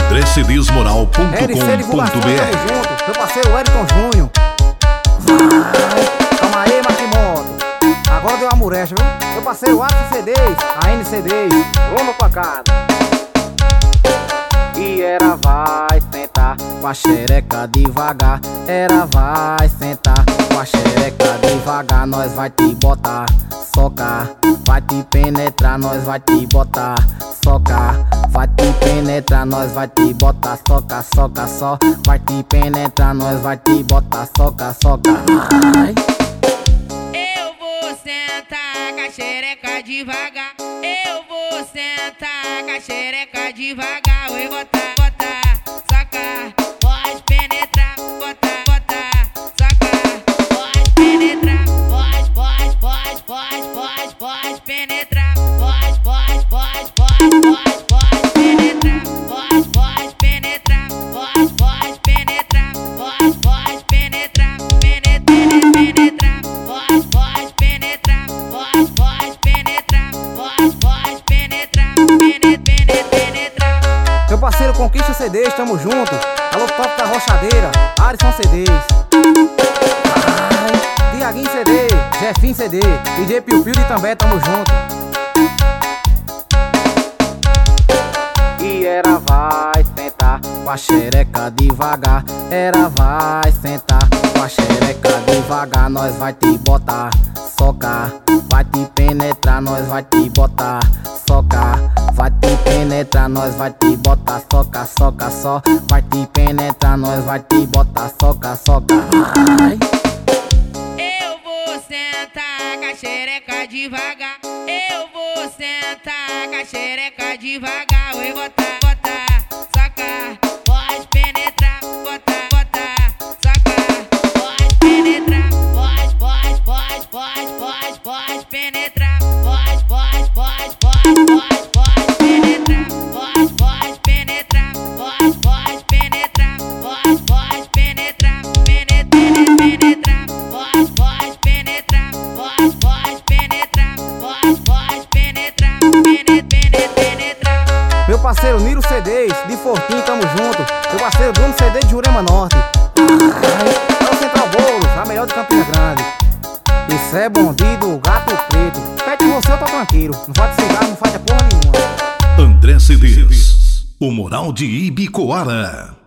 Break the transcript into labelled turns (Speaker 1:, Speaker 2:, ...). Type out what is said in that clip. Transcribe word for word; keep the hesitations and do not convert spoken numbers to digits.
Speaker 1: andré c d s moral ponto com
Speaker 2: R C Divulgação,
Speaker 1: ponto b r.
Speaker 2: tamo junto. Meu parceiro Wellington Júnior. Vai, calma aí, Makimoto. Agora deu uma murecha, viu? Meu parceiro Atlas C Ds, A N C Ds. Vamos pra casa. E era vai sentar com a xereca devagar. Era vai sentar com a xereca devagar. Nós vai te botar, socar. Vai te penetrar, nós vai te botar, socar. Vai te penetrar, nós vai te botar, soca, soca, só. Vai te penetrar, nós vai te botar, soca, soca. Vai.
Speaker 3: Eu vou sentar com a xereca devagar. Eu vou sentar com a xereca devagar. Oi, botar, botar, soca. Pode penetrar, botar, botar, soca. Pode penetrar, pode, pode, pode, pode, pode, pode penetrar. Pode, pode, pode, pode, pode, pode penetrar. Pode, pode penetrar, pode, pode penetrar. Pode, pode penetrar, penetrar, penetrar. Pode, pode penetrar, pode, pode penetrar. Pode, pode penetrar, penetrar, penetrar.
Speaker 2: Meu parceiro Conquista C Ds, tamo junto. Alô, Top da Rochadeira, Alisson C Ds. Ai, Tiaguinho C D, Jefinho C D, D J Piu Piu e também tamo junto. E era vai sentar com a xereca devagar. Era vai sentar com a xereca devagar. Nós vai te botar, socar. Vai te penetrar, nós vai te botar, socar. Vai te penetrar, nós vai te botar, soca, soca, só. Vai te penetrar, nós vai te botar, soca, soca. Vai.
Speaker 3: Eu vou sentar com a xereca devagar. Eu vou sentar com a xereca devagar. Oi, botar, botar, soca. Pode penetrar, botar, botar, soca. Pode penetrar, pode, pode, pode, pode, pode, pode penetrar. Pode, pode, pode, pode, pode, pode penetrar. Pode, pode penetrar, pode, pode penetrar. Pode, pode penetrar, penetrar, penetrar. Pode, pode penetrar, pode, pode penetrar. Pode, pode penetrar, penetrar, penetrar.
Speaker 2: Meu parceiro Niro C Ds, de Fortim, tamo junto. Meu parceiro Bruno C D de Jurema Norte. Ai, é o Central Bolos, a melhor de Campina Grande. Isso é bandido, gato preto. Pede você, eu tô tranquilo. Não faz cigarro, não faz porra nenhuma.
Speaker 1: André C Ds, o moral de Ibicoara.